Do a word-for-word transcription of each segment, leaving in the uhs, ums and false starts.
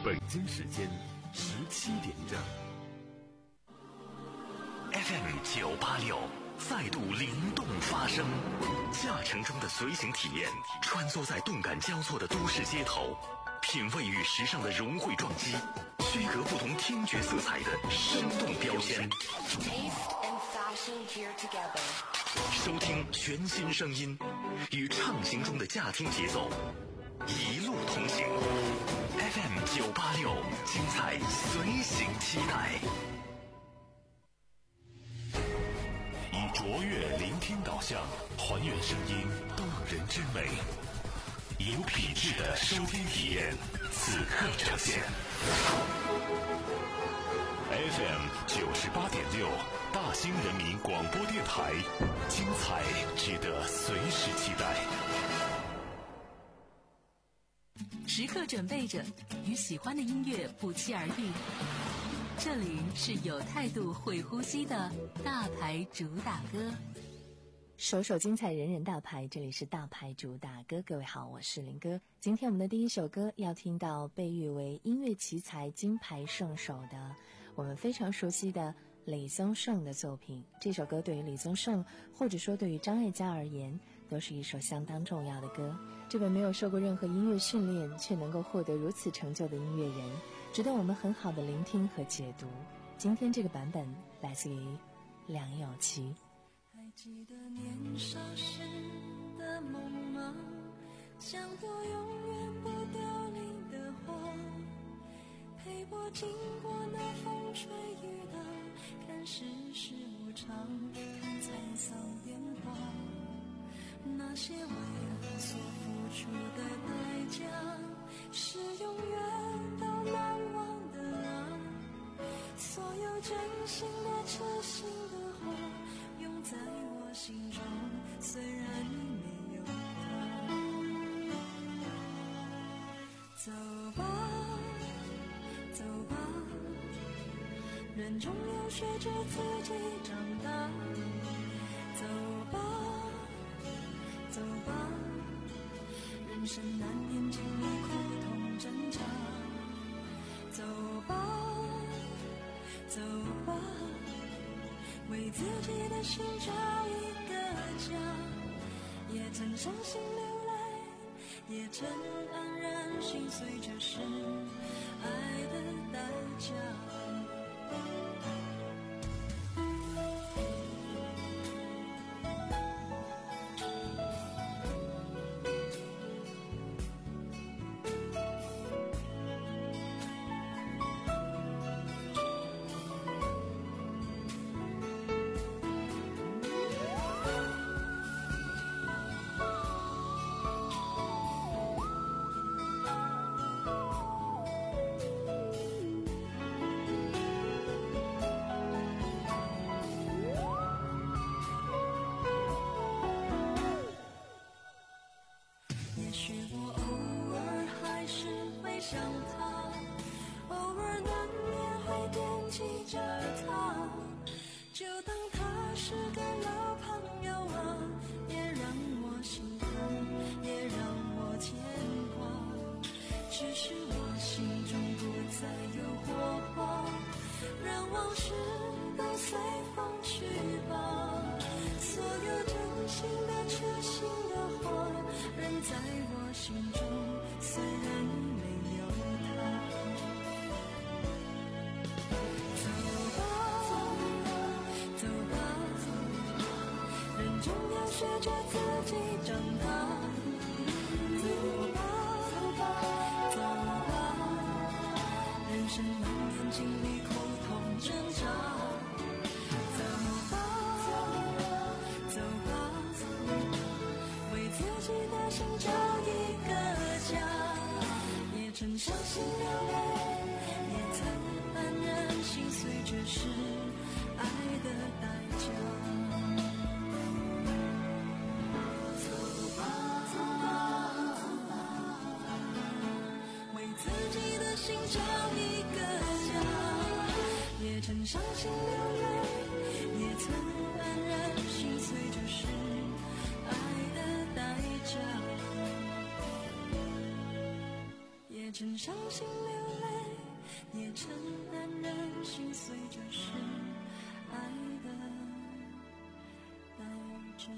北京时间十七点整。 F M 九八六再度灵动发声，驾乘中的随行体验，穿梭在动感交错的都市街头，品味与时尚的融汇撞击，区隔不同听觉色彩的生动标签。收听全新声音，与畅行中的驾听节奏，一路同行。F M 九八六，精彩随行期待。以卓越聆听导向，还原声音动人之美，有品质的收听体验，此刻呈现。F M 九十八点六，大兴人民广播电台，精彩值得随时期待。 时刻准备着，与喜欢的音乐不期而遇。这里是有态度会呼吸的大牌主打歌， 首首精彩，人人大牌。这里是大牌主打歌，各位好，我是林哥。今天我们的第一首歌要听到被誉为音乐奇才金牌圣手的我们非常熟悉的李宗盛的作品。这首歌对于李宗盛或者说对于张艾嘉而言都是一首相当重要的歌。这位没有受过任何音乐训练却能够获得如此成就的音乐人，值得我们很好的聆听和解读。今天这个版本来自于梁咏琪。 还记得年少时的梦吗？像朵永远不凋零的花，陪我经过那风吹雨打，看世事无常，看沧桑变化，那些为爱所付出的代价，是永远都难忘的啊！所有真心的痴心的话，永在我心中，虽然已没有他。走吧，走吧，人终要学着自己长大。走吧，走吧，人生难免经历苦痛挣扎。走吧，走吧，为自己的心找一个家，也曾伤心流泪，也曾黯然心碎，这是爱的代价。曾伤心流泪，也曾黯然心碎，这是爱的代价。也曾伤心流泪， 也承担人心碎，就是爱的代价。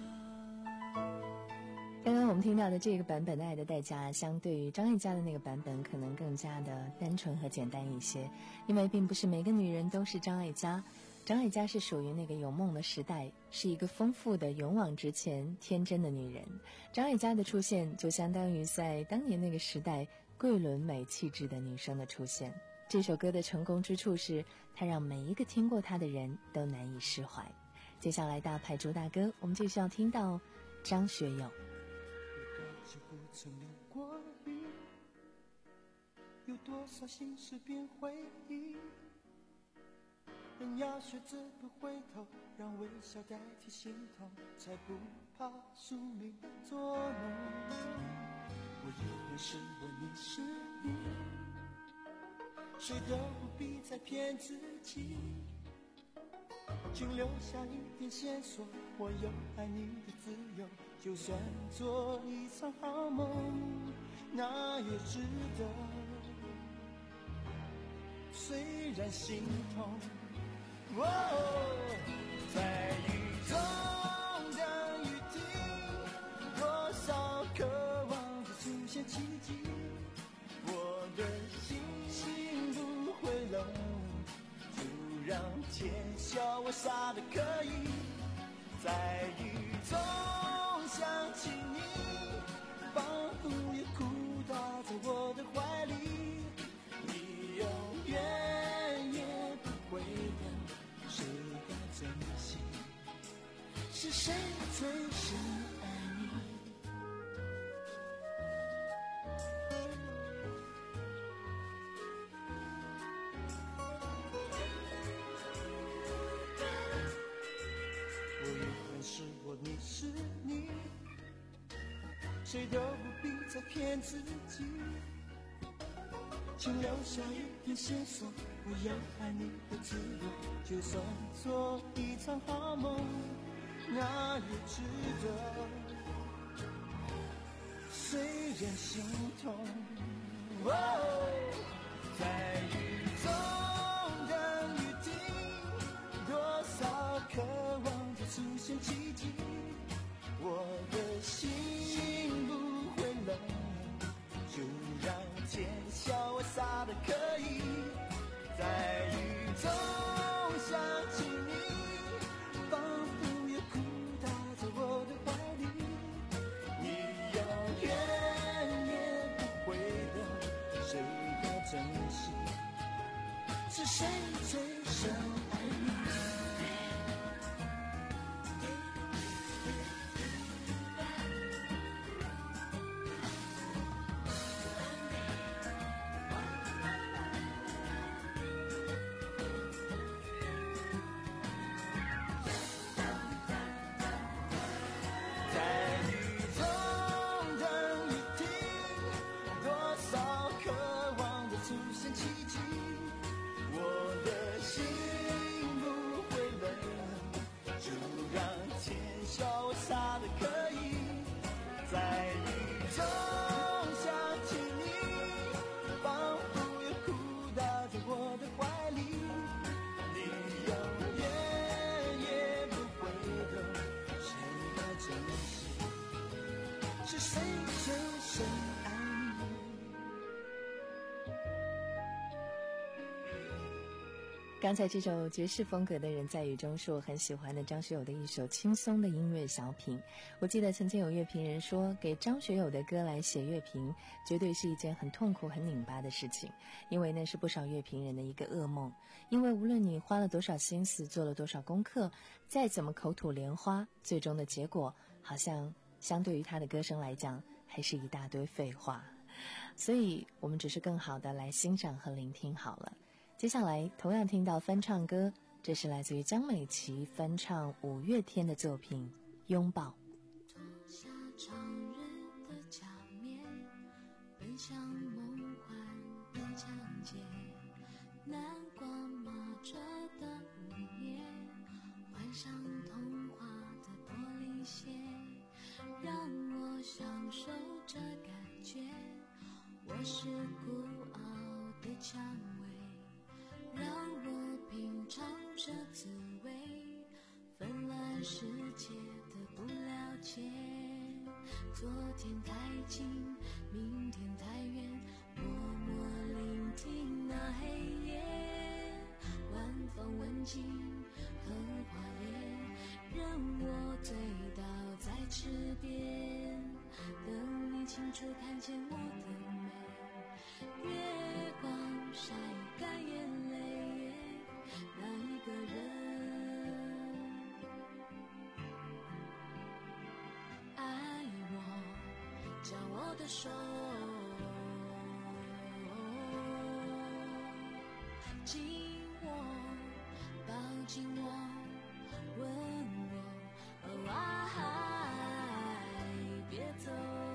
刚刚我们听到的这个版本的《爱的代价》，相对于张艾嘉的那个版本可能更加的单纯和简单一些，因为并不是每个女人都是张艾嘉。张艾嘉是属于那个有梦的时代，是一个丰富的勇往直前天真的女人。张艾嘉的出现就相当于在当年那个时代桂纶镁气质的女生的出现。这首歌的成功之处是它让每一个听过它的人都难以释怀。接下来大牌主打歌，我们继续要听到张学友。 就不曾流过雨，有多少心事变回忆，人要学着不回头，让微笑代替心痛，才不怕宿命做梦。我以为是我，你是你，谁都不必再骗自己，请留下一点线索，我有爱你的自由，就算做一场好梦，那也值得。虽然心痛，哦，在雨中等雨停，多少渴望着出现奇迹，我的心心不会冷，就让天笑我傻的可以，在雨中想起你，仿佛也哭倒在我的怀里，你永远也不会懂，谁该珍惜，是谁最深爱你。我永远是我，你是你，谁都不必再骗自己，请留下一点线索，我有爱你的自由，就算做一场好梦，那也值得。虽然心痛，哦，在雨中等雨停，多少渴望着出现奇迹，我的心不会冷，就让天笑我傻的可以，在雨中想起你，仿佛也哭倒在我的怀里，你永远也不会懂，谁该珍惜，是谁最深爱你。 刚才这首爵士风格的人在雨中是我很喜欢的张学友的一首轻松的音乐小品。我记得曾经有乐评人说，给张学友的歌来写乐评绝对是一件很痛苦很拧巴的事情，因为那是不少乐评人的一个噩梦。因为无论你花了多少心思，做了多少功课，再怎么口吐莲花，最终的结果好像相对于他的歌声来讲还是一大堆废话。所以我们只是更好的来欣赏和聆听好了。接下来同样听到翻唱歌，这是来自于江美琪翻唱五月天的作品《拥抱》。 脱下常人的假面，奔向梦幻的疆界，南瓜麻着的午夜，幻想童话的玻璃鞋，让我享受这感觉，我是孤傲的蔷薇， 滋味，纷乱世界的不了解。昨天太近，明天太远，默默聆听那黑夜。晚风吻尽荷花叶，任我醉倒在池边，等你清楚看见我的美。月光晒干眼泪，那一个人爱我，将我的手紧握，抱紧我，问我，哦爱，别走。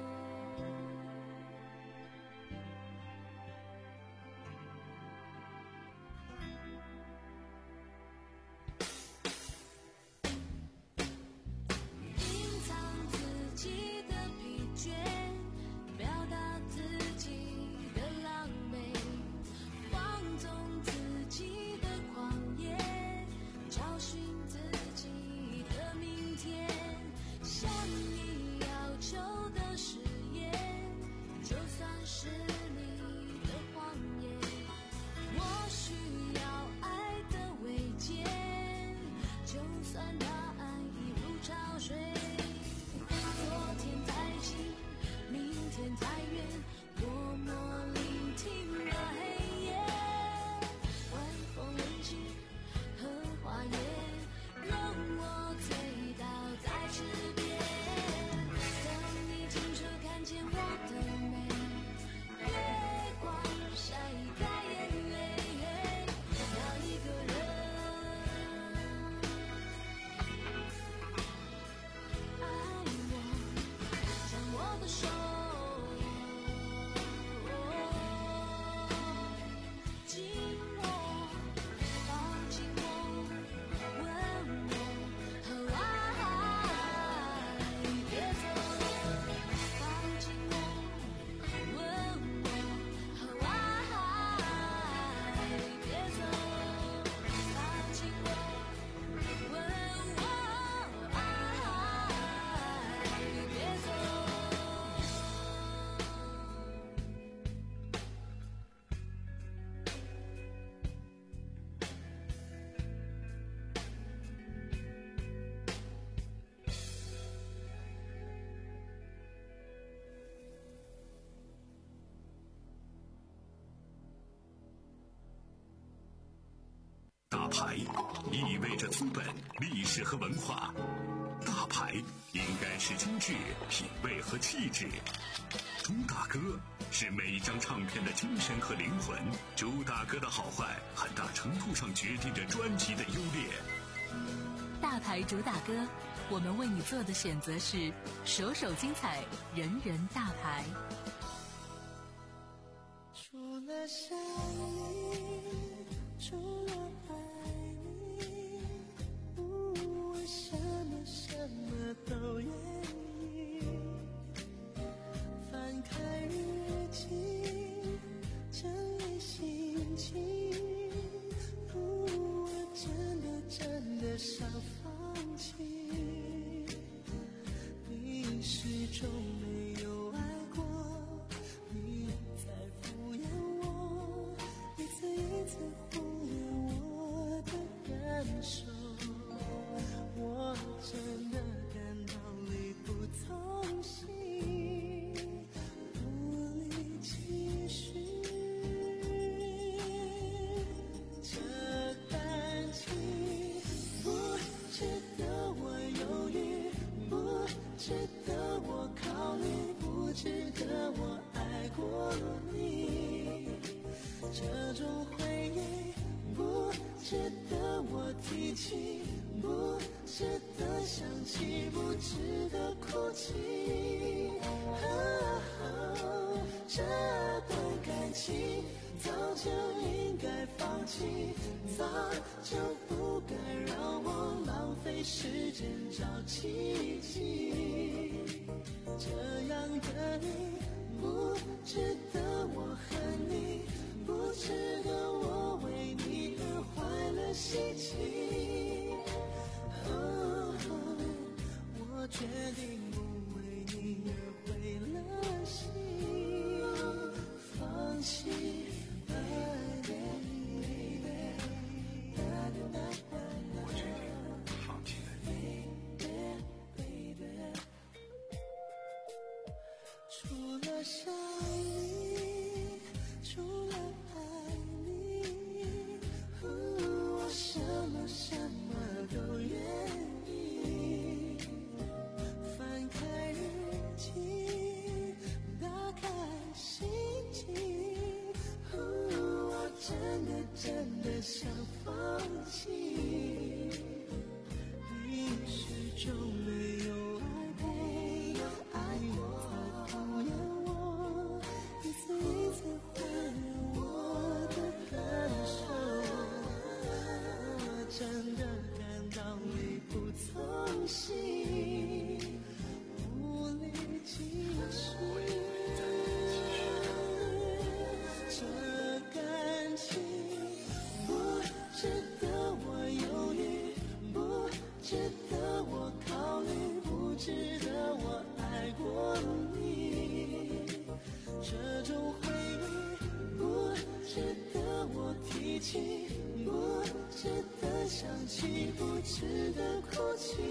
隐藏自己的疲倦，表达自己的狼狈，放纵自己的狂野，找寻自己的明天。向你要求的誓言，就算是你的谎言。我需要爱的慰藉，就算答案一如潮水。昨天太近，明天太远，默默聆听那黑夜。晚风吻尽荷花叶，任我醉倒在池边，等你清楚看见我的美。月光晒干眼泪，那一个人爱我，将我的手紧握，抱紧我，问我，哦爱，别走。抱紧我，问我，哦爱，别走。抱紧我，问我，爱，别走。 大牌意味着资本、历史和文化，大牌应该是精致、品味和气质。朱大哥是每一张唱片的精神和灵魂，朱大哥的好坏很大程度上决定着专辑的优劣。 大牌主打歌，我们为你做的选择是首首精彩，人人大牌。 除了想你，除了爱你，我什么什么都愿意。翻开日记，整理心情，我真的真的想放弃。你始终没有爱过，你在敷衍我，一次一次忽略我的感受。我真的感到力不从心，无力继续。这感情不值得我犹豫，不值得我考虑，不值得我爱过你。这种回忆不值得我提起，不值得想起，不值得哭泣。哦，这段感情早就应该放弃，早就不该让我浪费时间找奇迹。这样的你不值得我恨你，不值得我为你而坏了心情。 真的想放弃，你始终没有爱陪，你在敷衍我，一次一次忽略我的感受，我真的感到力不从心，无力继续。这感情不值得我犹豫，不值得我考虑，不值得我爱过你。这种回忆不值得我提起，不值得想起，不值得哭泣。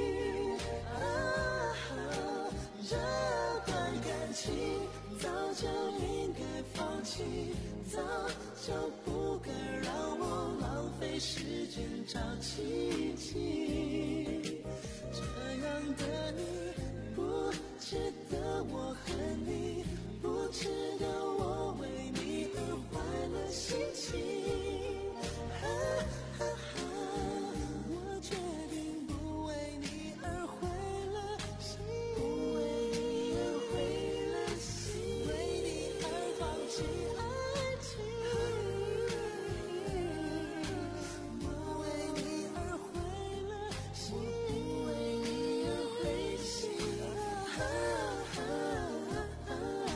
啊，这段感情早就应该放弃，早就不该让我浪费时间找奇迹。这样的你不值得我恨你，不值得我为你而坏了心情。啊啊啊，我决定不为你而毁了心，不为你而毁了心，为你而放弃爱情，我为你而毁了心，不为你而灰心。啊啊啊，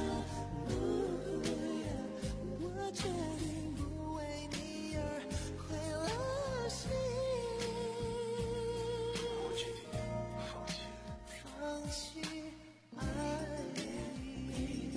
我决定不为你而毁了心， 我决定放弃。 放弃爱你。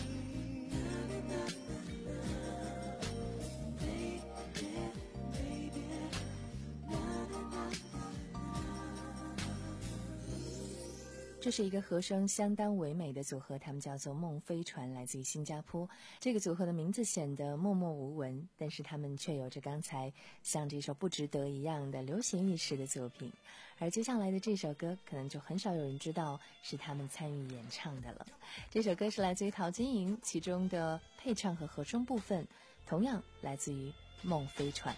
这是一个和声相当唯美的组合，他们叫做梦飞船，来自于新加坡。这个组合的名字显得默默无闻，但是他们却有着刚才像这首不值得一样的流行意识的作品。而接下来的这首歌可能就很少有人知道是他们参与演唱的了。这首歌是来自于陶晶莹，其中的配唱和和声部分同样来自于梦飞船。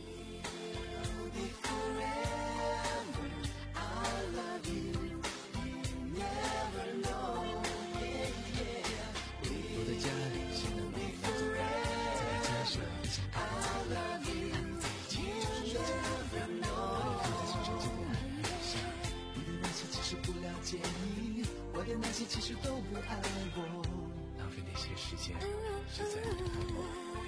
我的那些其实都不爱我， 浪费那些时间是在对我。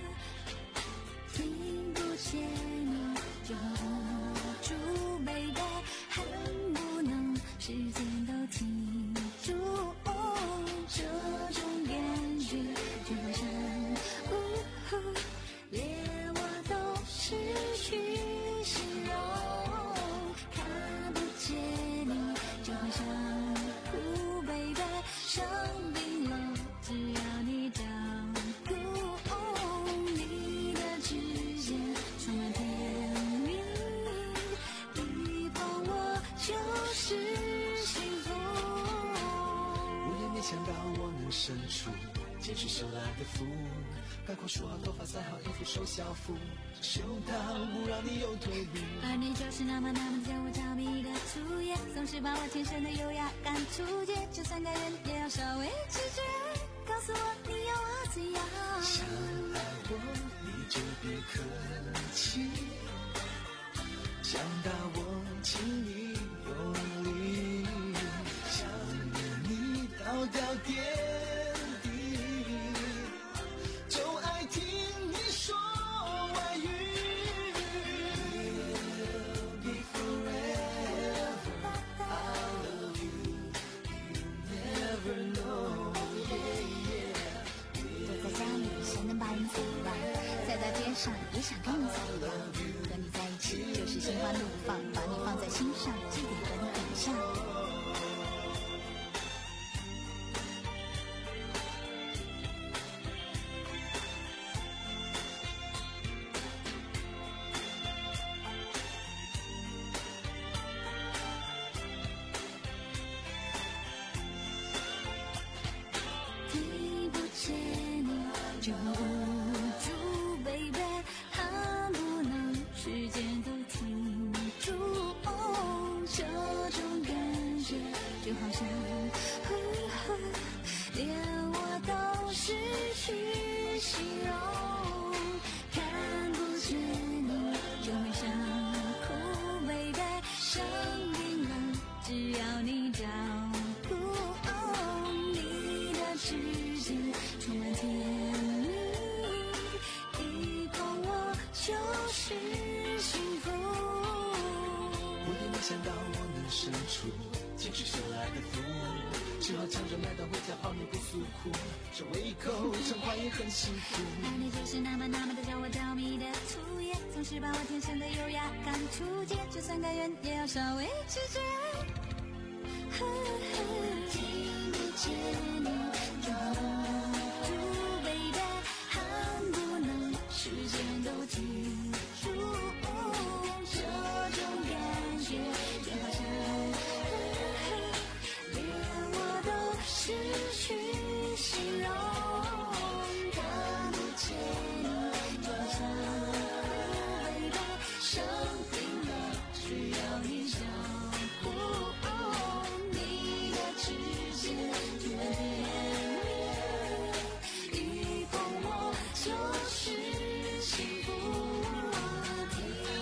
听不见你就无助 baby， 恨不能时间都停住，哦，这种感觉就好像呜呼连我都失去形容，看不见你就好像哭 baby， 生病了只要你照顾，哦，你的指尖充满甜蜜，一碰我就是幸福。 我也没想到我能伸出坚持手来的符，赶快梳好头发，塞好衣服，收校服，胸膛不让你有退路。 而你就是那么那么叫我着迷的初夜，总是把我天生的优雅赶出界，就算该人也要稍微拒绝，告诉我你要我怎样。 想爱我你就别客气，想打我请你用力，想念你到掉点滴，就爱听你说外语。We'll be forever, I love you, you never know, yeah, yeah. 我在家里谁能把你怎样，再在街上也想跟你怎样，和你在一起就是心花怒放，把你放在心上，这点和你很像。听不见你就无助 baby， 恨深处，坚持下来的风，只好抢着买单回家泡面不诉苦，这胃口讲话也很辛苦。 爱你就是那么那么的叫我着迷的粗野，总是把我天生的优雅赶出界，就算该远也要稍微直接。听不见你住 baby， 恨不能时间都停住，这种感觉就好像连我都失去形容，看不见你多想 baby， 生病了需要你照顾，你的指尖就很甜蜜，一碰我就是幸福，听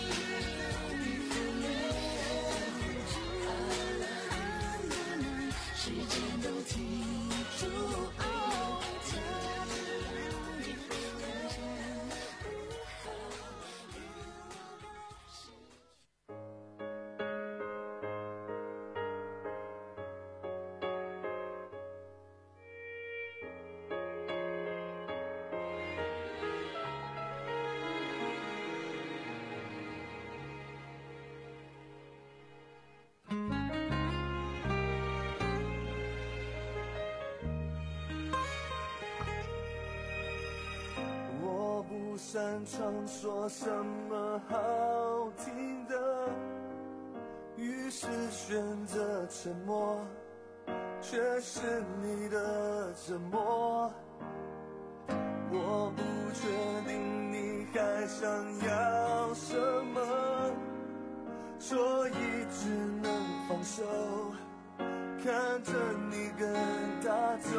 恨不能时间都停住，特别了解人生。 我不擅长说什么好听的，于是选择沉默，却是你的折磨。我不确定你还想要什么，所以只能放手，看着你跟他走。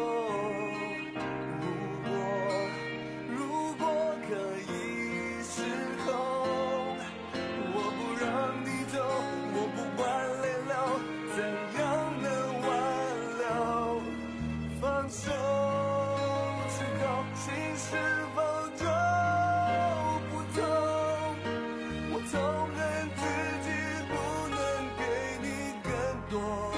如果如果可以失控，我不让你走，我不挽留了，怎样能挽留？放手之后，心是否就不痛？我痛恨自己不能给你更多。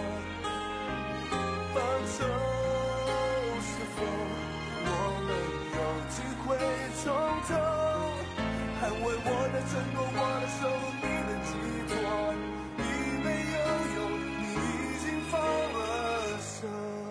放手是否我们有机会重头？捍卫我的承诺，我的守护，你的寄托，已没有用，你已经放了手。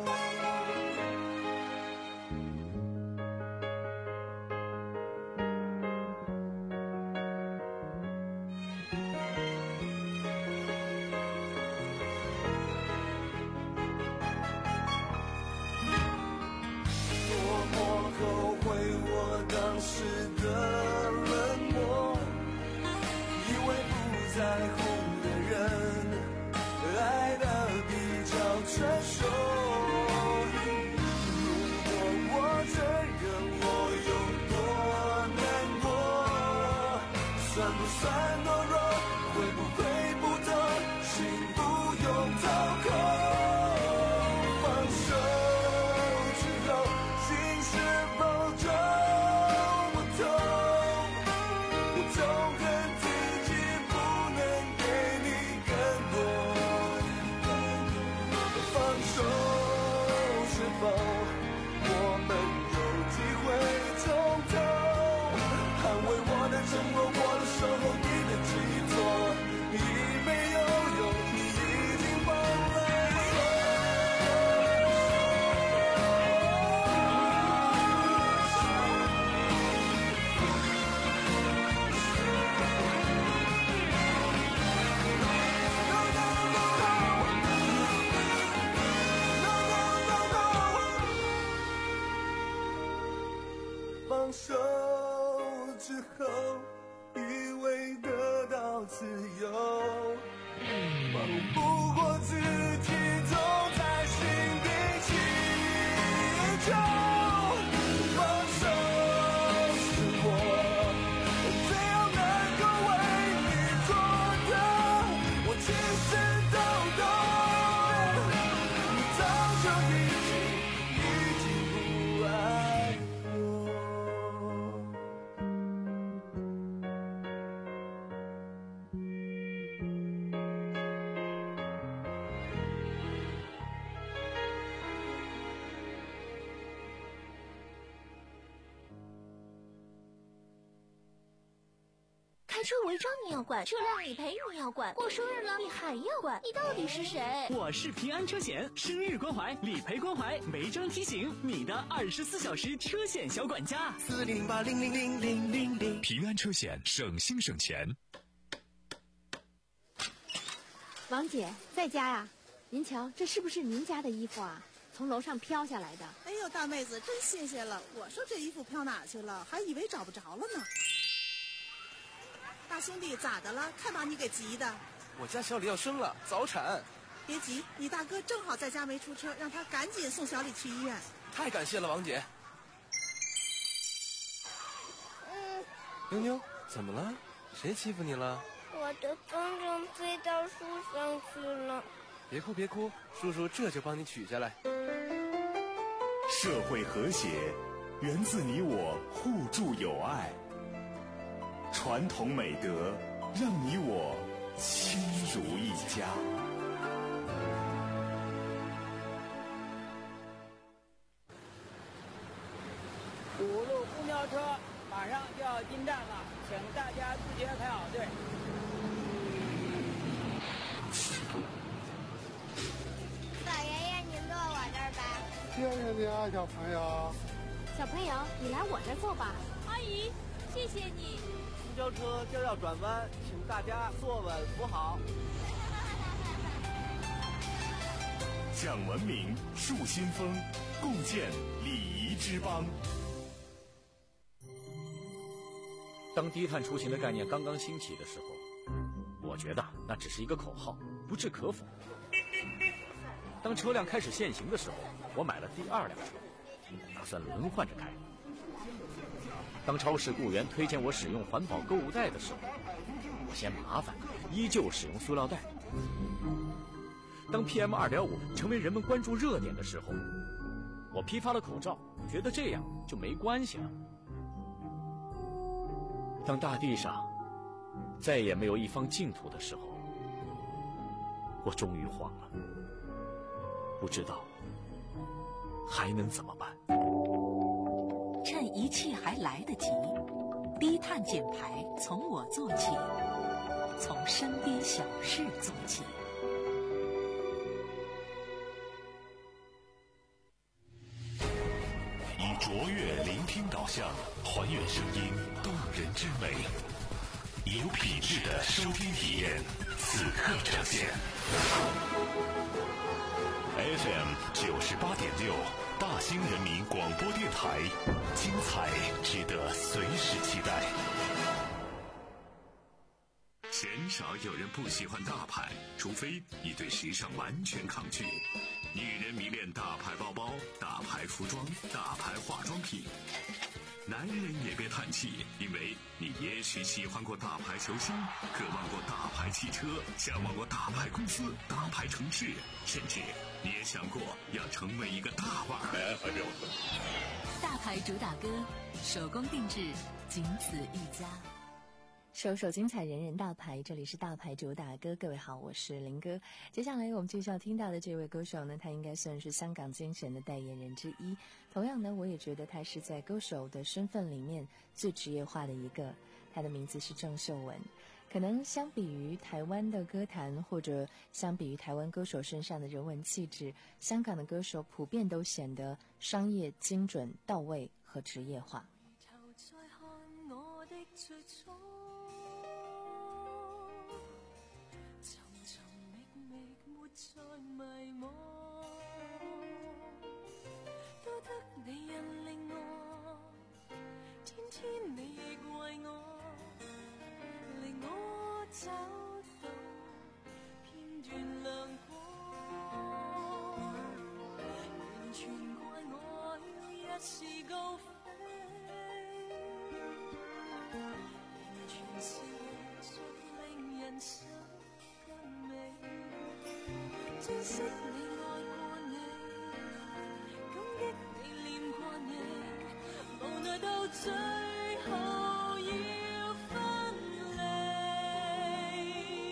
多么后悔我当时的冷漠，以为不在乎的人爱得比较成熟。如果我承认我有多难过，算不算懦弱？会不会不懂？心不用掏空。放手之后，心是否就不痛？我痛恨自己不能给你更多。放手是否我们有机会重头？捍卫我的承诺，我的守候，你的寄托，已没有用，你已经放了放手之后，以为得到自由，放不过自己，总在心底祈求。放手是我最后能够为你做的，我其实都懂，你早就已经已经不爱我。 开车违章你要管，车辆理赔你要管，过生日了你还要管，你到底是谁？ 我是平安车险，生日关怀、理赔关怀、违章提醒，你的二十四小时车险小管家。 四零零八零零零零零零。 平安车险，省心省钱。 王姐在家呀？您瞧，这是不是您家的衣服啊？从楼上飘下来的。 哎呦，大妹子真新鲜了！我说这衣服飘哪去了，还以为找不着了呢。大兄弟，咋的了？看把你给急的。 我家小李要生了，早产。 别急，你大哥正好在家没出车，让他赶紧送小李去医院。 太感谢了，王姐。 嗯。 妞妞，怎么了？谁欺负你了？ 我的风筝飞到树上去了。 别哭别哭，叔叔这就帮你取下来。 社会和谐源自你我互助友爱，传统美德让你我亲如一家。 五路公交车马上就要进站了，请大家自觉排好队。 老爷爷，您坐我这儿吧。 谢谢你啊，小朋友。 小朋友，你来我这儿坐吧。 阿姨，谢谢你。 公交车今儿要转弯，请大家坐稳扶好。 讲文明，树新风，共建礼仪之邦。 当低碳出行的概念刚刚兴起的时候，我觉得那只是一个口号，不置可否。当车辆开始限行的时候，我买了第二辆车，打算轮换着开。当超市雇员推荐我使用环保购物袋的时候，我嫌麻烦，依旧使用塑料袋。当 P M 二点五 成为人们关注热点的时候，我批发了口罩，觉得这样就没关系了。当大地上再也没有一方净土的时候，我终于慌了，不知道还能怎么办。 趁一切还来得及，低碳减排从我做起，从身边小事做起。 以卓越聆听导向，还原声音动人之美，有品质的收听体验，此刻呈现。F M 九十八点六，大兴人民广播电台，精彩值得随时期待。鲜少有人不喜欢大牌，除非你对时尚完全抗拒。女人迷恋大牌包包、大牌服装、大牌化妆品。男人也别叹气，因为你也许喜欢过大牌球星，渴望过大牌汽车，向往过大牌公司、大牌城市，甚至你也想过要成为一个大腕儿。 大牌主打歌，手工定制，仅此一家。 首首精彩，人人大牌，这里是大牌主打歌。各位好，我是林哥。接下来我们继续要听到的这位歌手呢，他应该算是香港精神的代言人之一。同样呢，我也觉得他是在歌手的身份里面最职业化的一个。他的名字是郑秀文。可能相比于台湾的歌坛，或者相比于台湾歌手身上的人文气质，香港的歌手普遍都显得商业精准到位和职业化。 再迷惘，都得你引领我，天天你亦為我，令我找到片段亮光，完全怪我要一時高飛，完全是為著令人想更美。珍惜你愛過你，感激你念過你，無奈到最後要分離。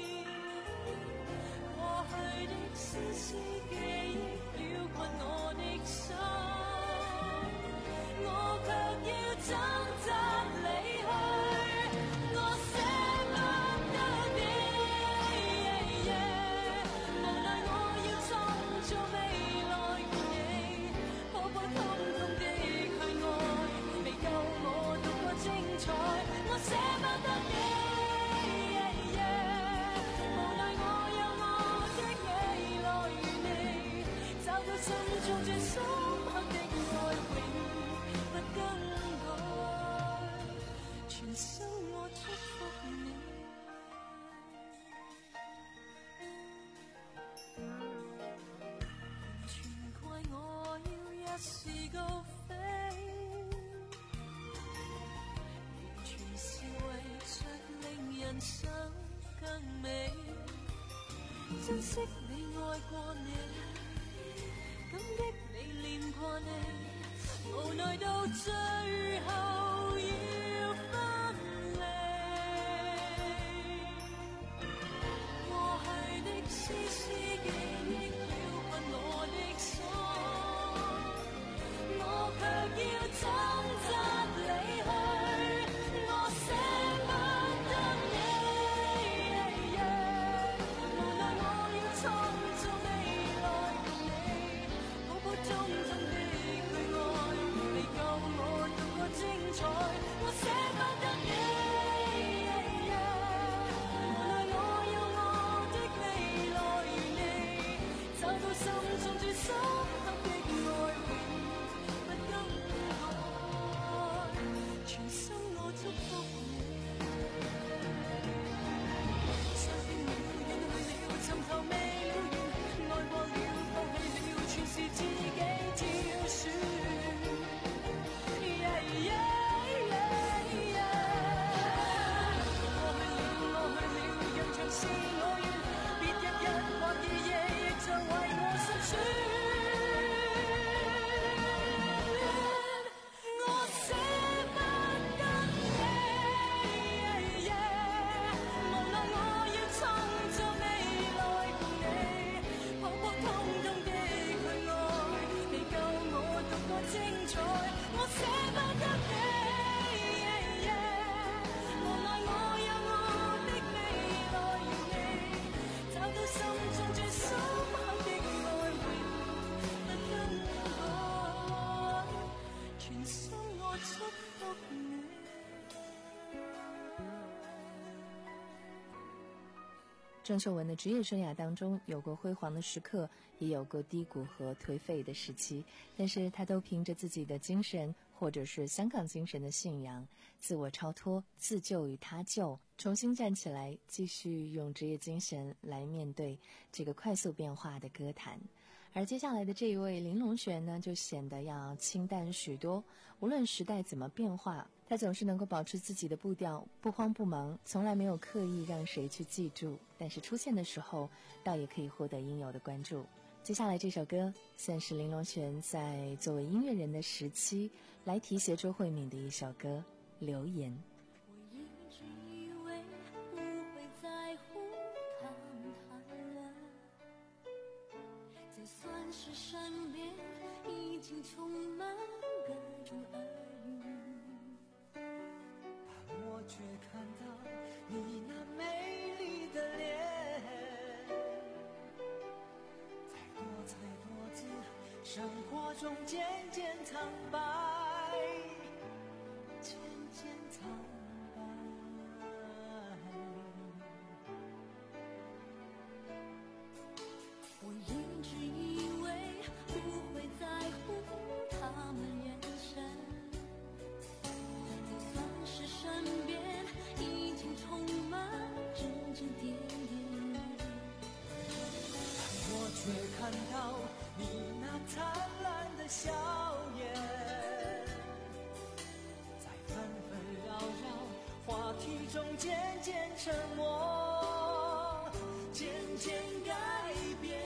過去的絲絲記憶繞困我的心，我卻要掙扎離去。我捨生我祝福你。全怪我要一時高飛，完全是為着令人生更美。珍惜你愛過你，感激你戀過你，無奈到最後要分離。過去的絲絲記憶擾困我的心，我卻要掙扎離去，我捨不得你。無奈我要創造未來共你，普普通通的去愛，未夠我獨個精彩，我捨不得你。無奈我有我的未來如你，找到心中最深刻的愛，永不更改，全心我祝福你。相見了，遠去了，尋求未了緣，愛過了，放棄了，全是自己挑選。Yeah, yeah, yeah, yeah. 我去了，我去了，讓長是我願，別日日或夜夜亦像為我心酸。我捨不得你，無奈我要創造未來共你，普普通通的去愛，未夠我獨個精彩，我捨不得你，無奈我有我的未來如你，找到心中最深刻的愛，永不更改，全心我祝福你。 郑秀文的职业生涯当中，有过辉煌的时刻，也有过低谷和颓废的时期，但是她都凭着自己的精神，或者是香港精神的信仰，自我超脱，自救与他救，重新站起来，继续用职业精神来面对这个快速变化的歌坛。而接下来的这一位林隆璇呢，就显得要清淡许多。无论时代怎么变化，他总是能够保持自己的步调，不慌不忙，从来没有刻意让谁去记住，但是出现的时候倒也可以获得应有的关注。接下来这首歌算是林隆璇在作为音乐人的时期来提携周慧敏的一首歌《留言》。 我一直以为不会在乎他们谈论，就算是身边已经充满各种耳语， 但我却看到你那美丽的脸，在多彩多姿生活中渐渐苍白，渐渐苍白。 我一直以为不会在乎他们眼神，就算是身边已经充满指指点点， 但我却看到你那灿烂的笑颜，在纷纷扰扰话题中渐渐沉默，渐渐改变。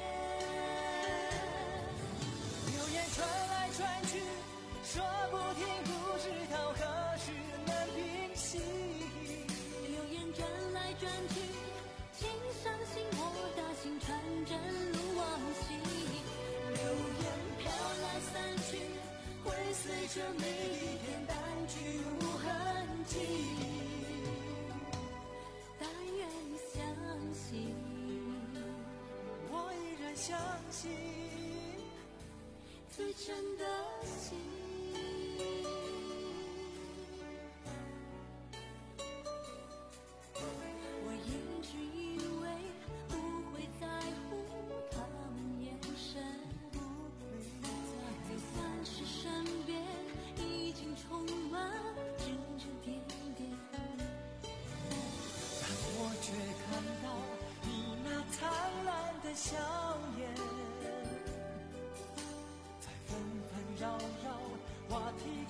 流言传来传去，说不停，不知道何时能平息。 流言转来转去，请相信我大心传真如往昔。 流言飘来散去，会随着每一天淡去无痕迹。 但愿相信， 我依然相信最真的心。我一直以为不会在乎他们眼神，就算是身边已经充满指指点点，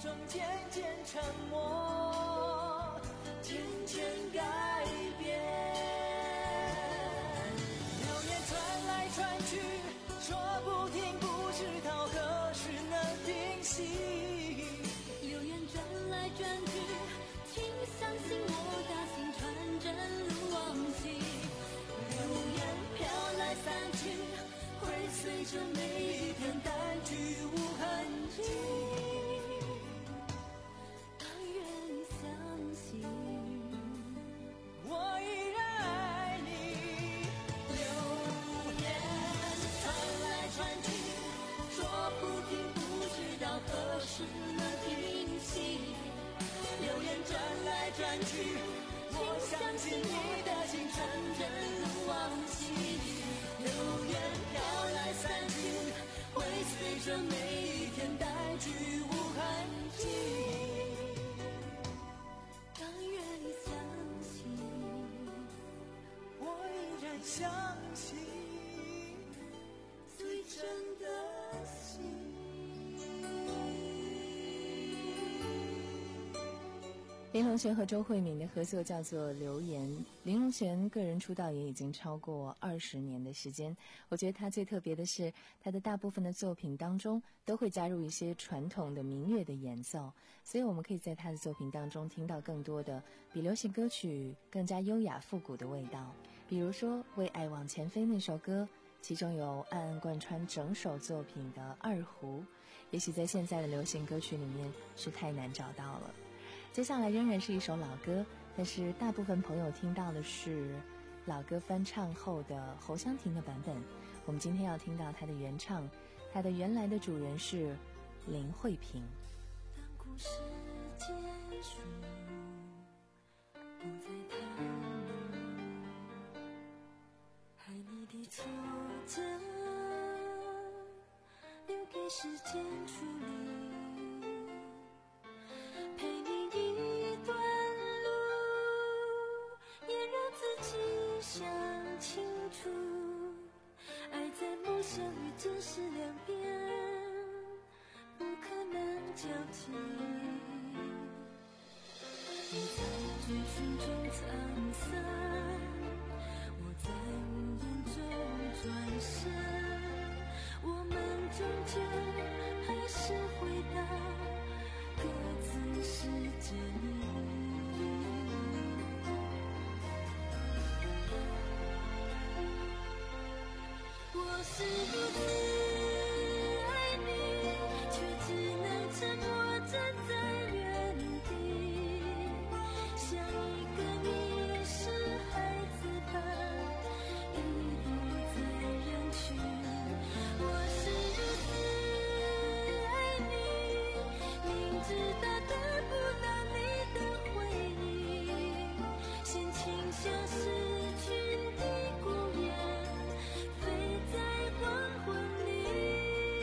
中渐渐沉默，渐渐改变。流言传来传去，说不停，不知道何时能停息。 流言转来转去，请相信我的心传真如往昔。流言飘来散去，会随着每一天淡去无痕迹。但愿你相信， 我依然爱你。 流言传来传去，说不停，不知道何时能停息。流言转来转去，我相信你的心纯真如往昔。流言飘来散去，会随着每一天淡去无痕迹。但愿你相信， 我依然相信最真的心。 林隆璇和周慧敏的合作叫做《流言》。林隆璇个人出道也已经超过二十年的时间，我觉得他最特别的是，他的大部分的作品当中都会加入一些传统的民乐的演奏，所以我们可以在他的作品当中听到更多的比流行歌曲更加优雅复古的味道。比如说《为爱往前飞》那首歌，其中有暗暗贯穿整首作品的二胡，也许在现在的流行歌曲里面是太难找到了。接下来仍然是一首老歌，但是大部分朋友听到的是老歌翻唱后的侯湘婷的版本。我们今天要听到她的原唱，她的原来的主人是林慧萍。 当故事结束，不再谈爱你的挫折，留给时间处理。想清楚，爱在梦想与真实两边，不可能交集。你在追寻中沧桑，我在无言中转身，我们终究还是回到各自世界里。我是如此爱你，却只能沉默站在原地，像一个迷失孩子般遗落在人群。我是如此爱你，明知道得不到你的回应，心情像失去的孤雁，在黄昏里。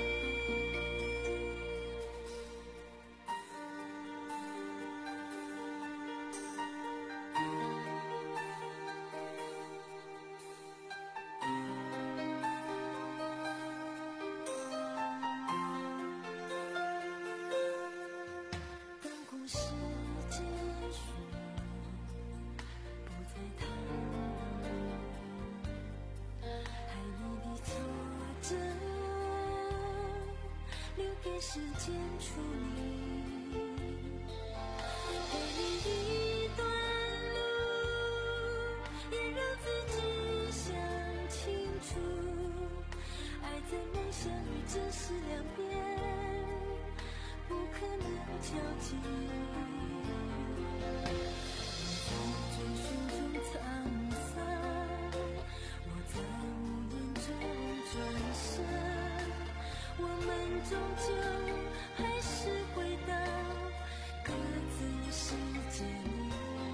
当故事结束，不再谈爱你的挫折，留给时间处理。给你一段路，也让自己想清楚，爱在梦想与真实两边，不可能交集。我在追寻中沧桑，我在无言中转身，我们终究还是回到各自世界里。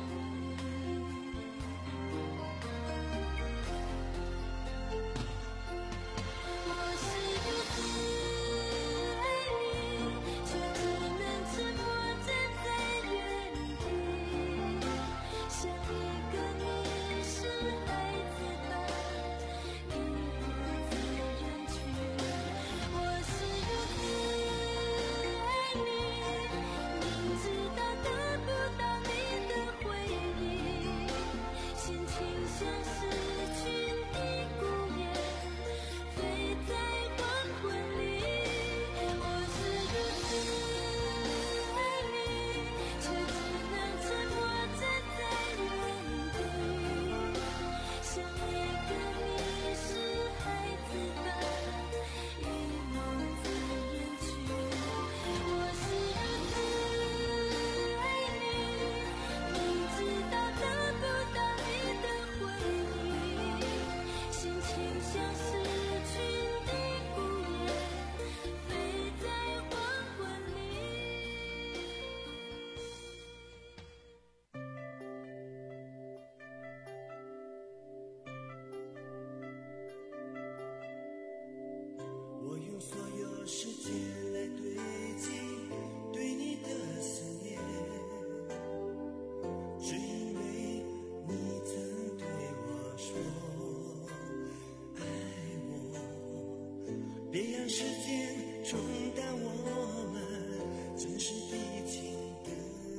我是如此爱你，却只能沉默站在原地，像一个迷失孩子般遗落在人群。我是如此用所有时间来堆积对你的思念，只因为你曾对我说爱我，别让时间冲淡我们真实的情感。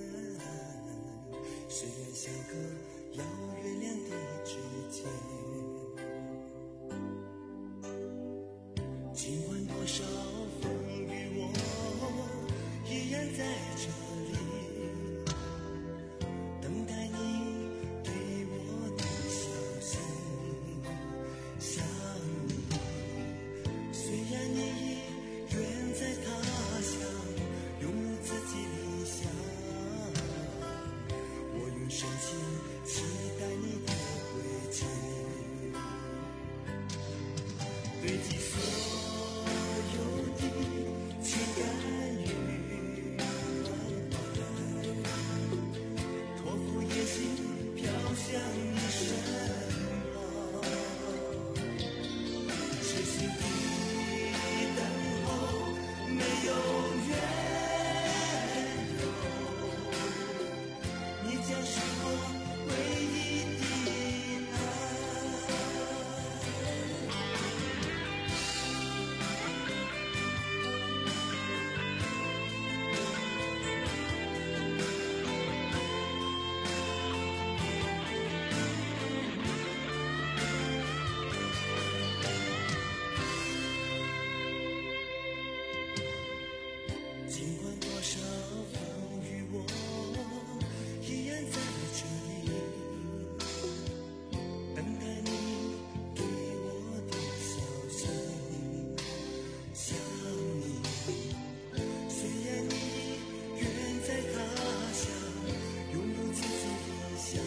虽然相隔遥远两地之间，尽管多少风雨，我依然在这里等待你给我的消息。想你，虽然你已远在他乡，拥有自己理想，我用深情期待你的归期，堆积所有的情感与关怀，托付野心飘向你身旁，痴心的等候没有缘由，你将是我唯一的爱。尽管多少风雨，我依然在这里等待你给我的消息。想你，虽然你远在他乡，拥有自己理想，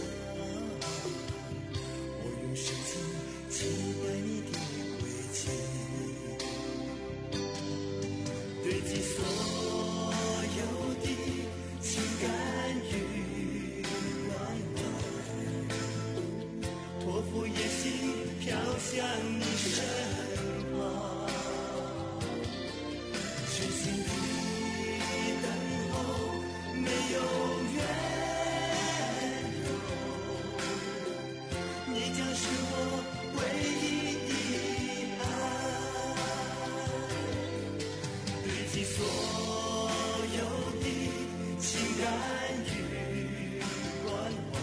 我用深情期待你的归期，堆积所有的情感与关怀，托付野心飘向你身旁，痴心的等候没有缘由，你将是我唯一的爱。堆积所有的情感与关怀，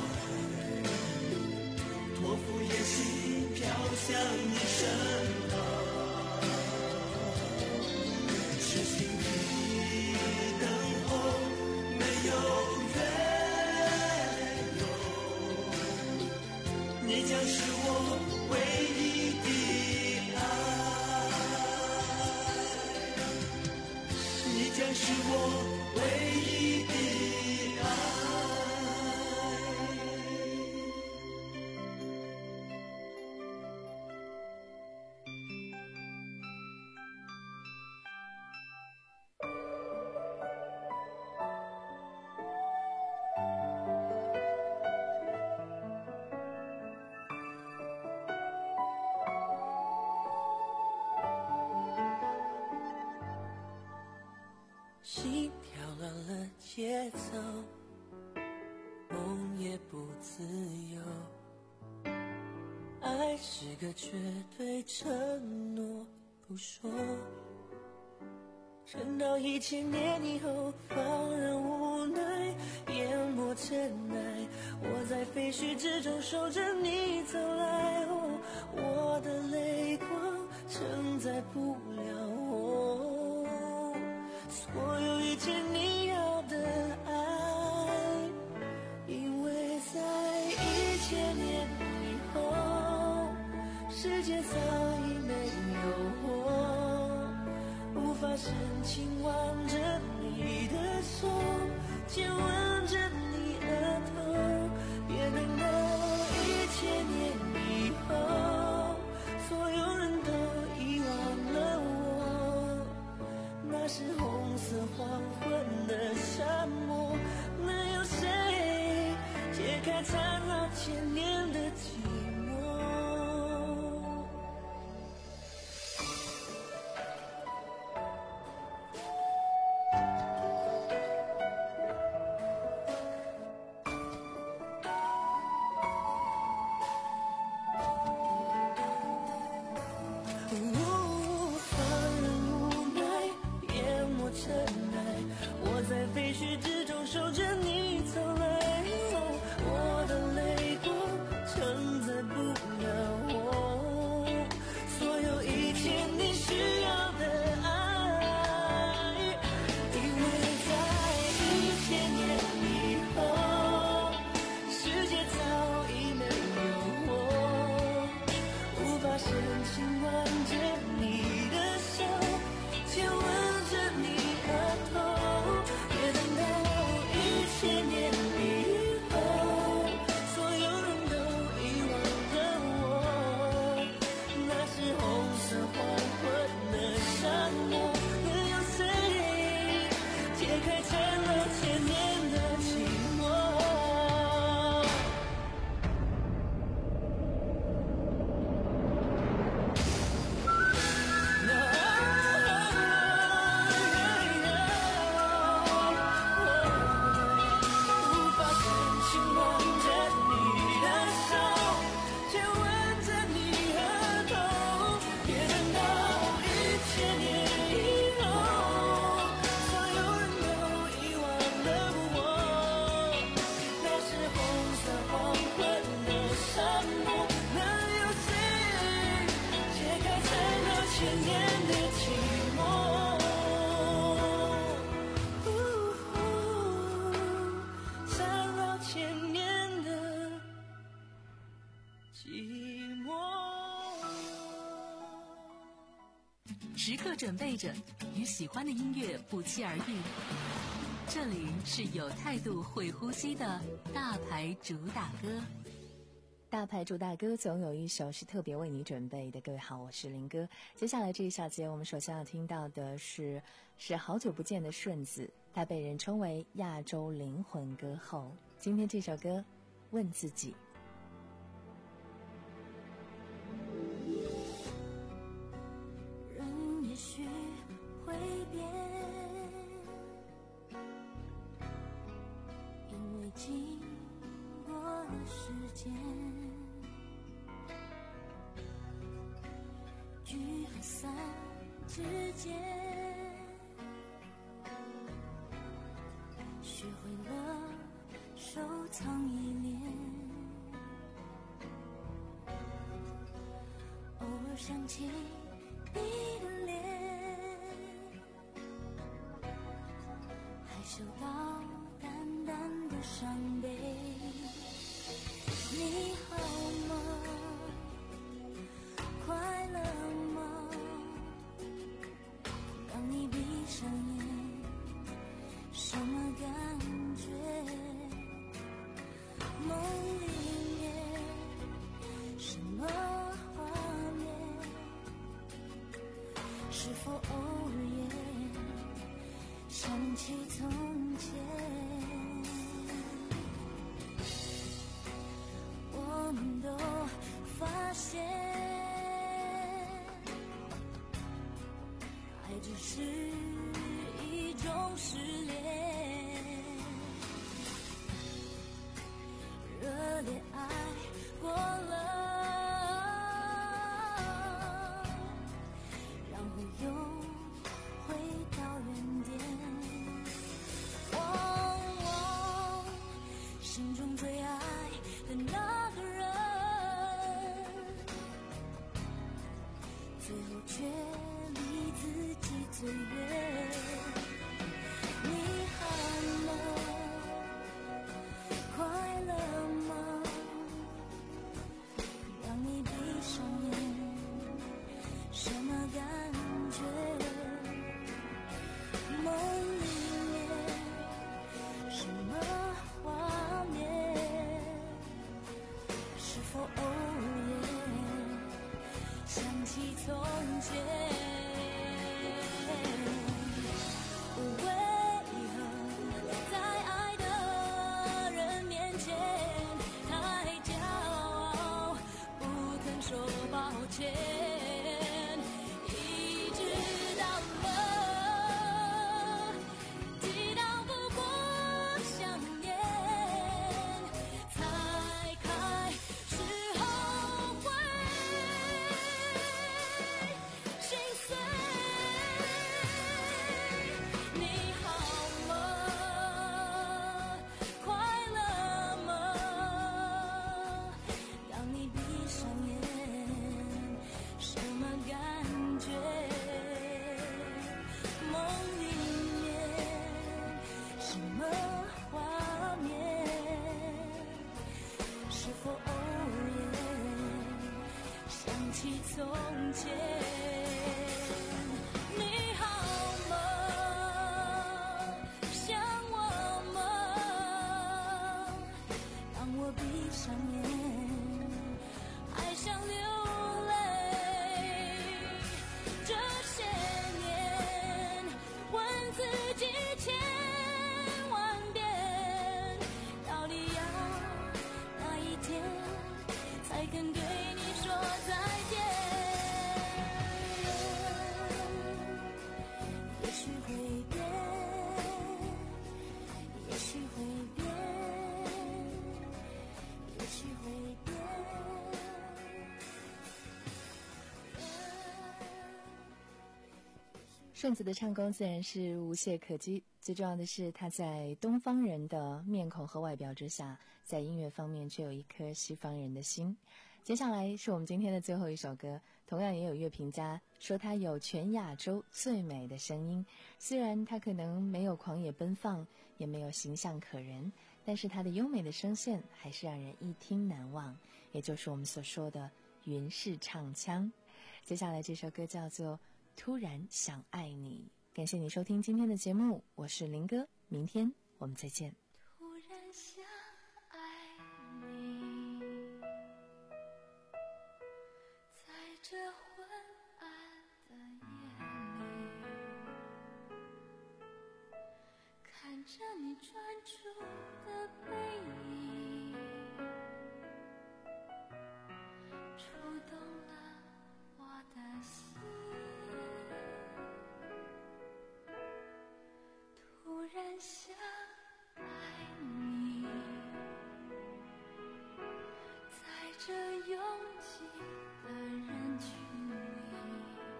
托付野心飘向你身旁，痴心的等候没有缘由，你将是我唯一的爱，你将是我唯一的爱。心跳乱了节奏，梦也不自由，爱是个绝对承诺不说，撑到一千年以后，放任无奈淹没尘埃，我在废墟之中守着你走来，哦，我的泪光承载不了我所有一切你要的爱，因为在一千年以后，世界早已没有我，无法深情挽着你的手，亲吻着你额头，别等到一千年以后，所有人都遗忘了我，那是红色黄昏的沙漠，能有谁解开缠绕千年的寂寞？ 时刻准备着与喜欢的音乐不期而遇。这里是有态度会呼吸的大牌主打歌。 大牌主打歌总有一首是特别为你准备的。各位好，我是林哥。接下来这一小节我们首先要听到的是是好久不见的顺子，他被人称为亚洲灵魂歌后。今天这首歌问自己， 人也许会变，因为经过了时间，聚和散之间，学会了收藏依恋，偶尔想起你的脸，还嗅到淡淡的伤悲。你好吗？快乐吗？当你闭上眼，什么感觉？梦里面什么画面？是否偶尔也想起从前？我们都发现，爱只是一种失恋，热烈爱过了，然后又回到原点。哦哦，心中最爱的那个人，最后却离自己最远。你好吗？快乐吗？当你闭上眼，什么感觉？梦里面什么画面？是否偶尔也想起从前？为何在爱的人面前太骄傲，不肯说抱歉，一直到了抵挡不过香烟，才开始后悔心碎。你好吗？快乐吗？当你闭上眼，什么感觉？梦里面什么画面？是否偶尔也想起从前？你好吗？想我吗？当我闭上眼，爱像流泪。这些年，问自己千万遍，到底要哪一天才肯对你说再见？也许会变，也许会变，也许会变。 顺子的唱功自然是无懈可击，最重要的是他在东方人的面孔和外表之下，在音乐方面却有一颗西方人的心。接下来是我们今天的最后一首歌，同样也有乐评家说他有全亚洲最美的声音。虽然他可能没有狂野奔放，也没有形象可人，但是他的优美的声线还是让人一听难忘，也就是我们所说的云式唱腔。接下来这首歌叫做突然想爱你。感谢你收听今天的节目，我是林哥，明天我们再见。 突然想爱你，在这昏暗的夜里，看着你专注的背影，触动了我的心。突然想爱你，在这拥挤的人群里，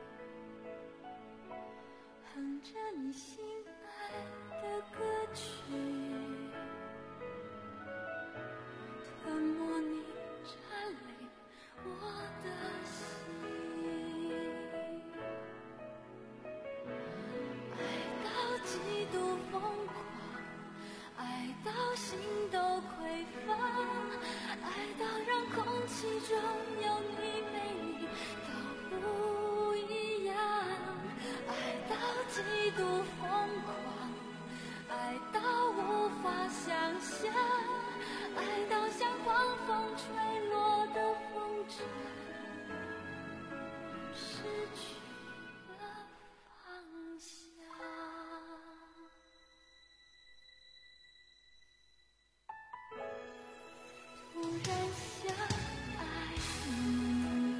哼着你心爱的歌曲，吞没你占领我的心，爱到极度疯狂，爱到心都匮乏，爱到让空气中有你没你都不一样，爱到极度疯狂，爱到无法想象，爱到像狂风吹落的风筝，失去了方向。突然想爱你，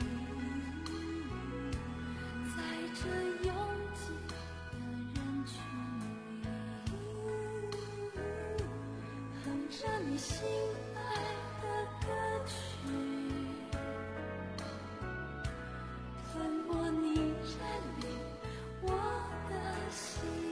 在这拥挤的人群里，哼着你心爱的歌曲，吞没你占领我的心。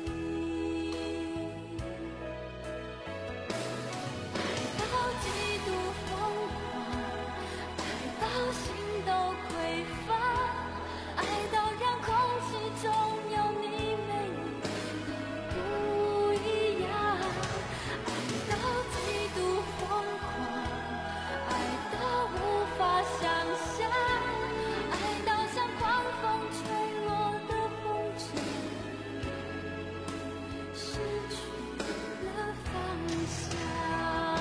极度疯狂，爱到心都匮乏，爱到让空气中有你没你都不一样，爱到极度疯狂，爱到无法想象，爱到像狂风吹落的风筝，失去了方向。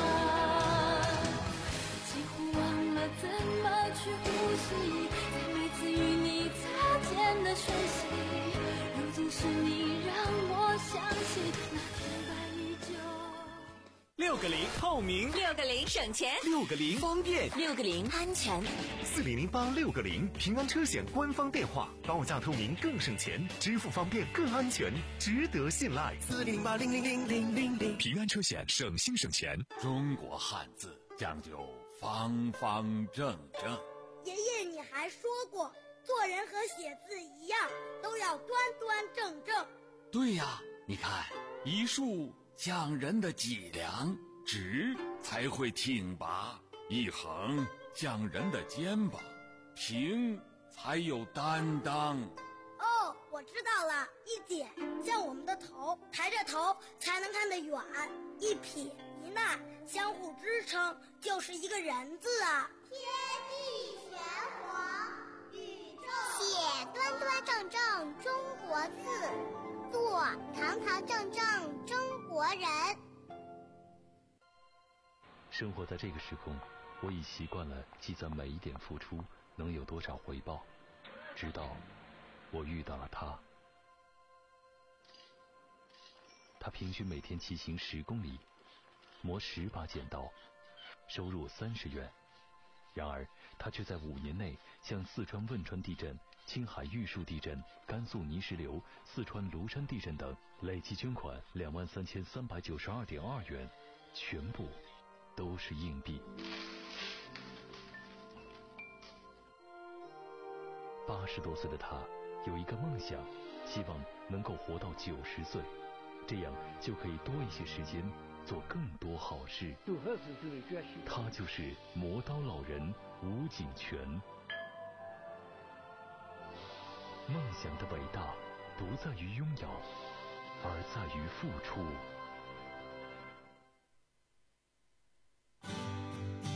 怎么去呼吸，在每次与你擦肩的瞬息，如今是你让我想起那天白依旧。 六个零透明， 六个零省钱， 六个零方便， 六个零安全。 四零零八六个零平安车险官方电话，报价透明更省钱，支付方便更安全，值得信赖。 四零八零零零零零零平安车险，省心省钱。 中国汉字讲究方方正正。 爷爷，你还说过，做人和写字一样，都要端端正正。 对呀，你看，一竖讲人的脊梁，直才会挺拔；一横讲人的肩膀，平才有担当。 哦，我知道了，一点像我们的头，抬着头才能看得远；一撇一捺相互支撑，就是一个人字啊。 天地玄黄，宇宙写端端正正中国字，做堂堂正正中国人。 生活在这个时空，我已习惯了计算每一点付出能有多少回报，直到我遇到了他。他平均每天骑行十公里，磨十把剪刀，收入三十元。然而他却在五年内向四川汶川地震、青海玉树地震、甘肃泥石流、四川庐山地震等累计捐款两万三千三百九十二点二元，全部都是硬币。八十多岁的他有一个梦想，希望能够活到九十岁，这样就可以多一些时间做更多好事。他就是磨刀老人吴景全。梦想的伟大不在于拥有，而在于付出。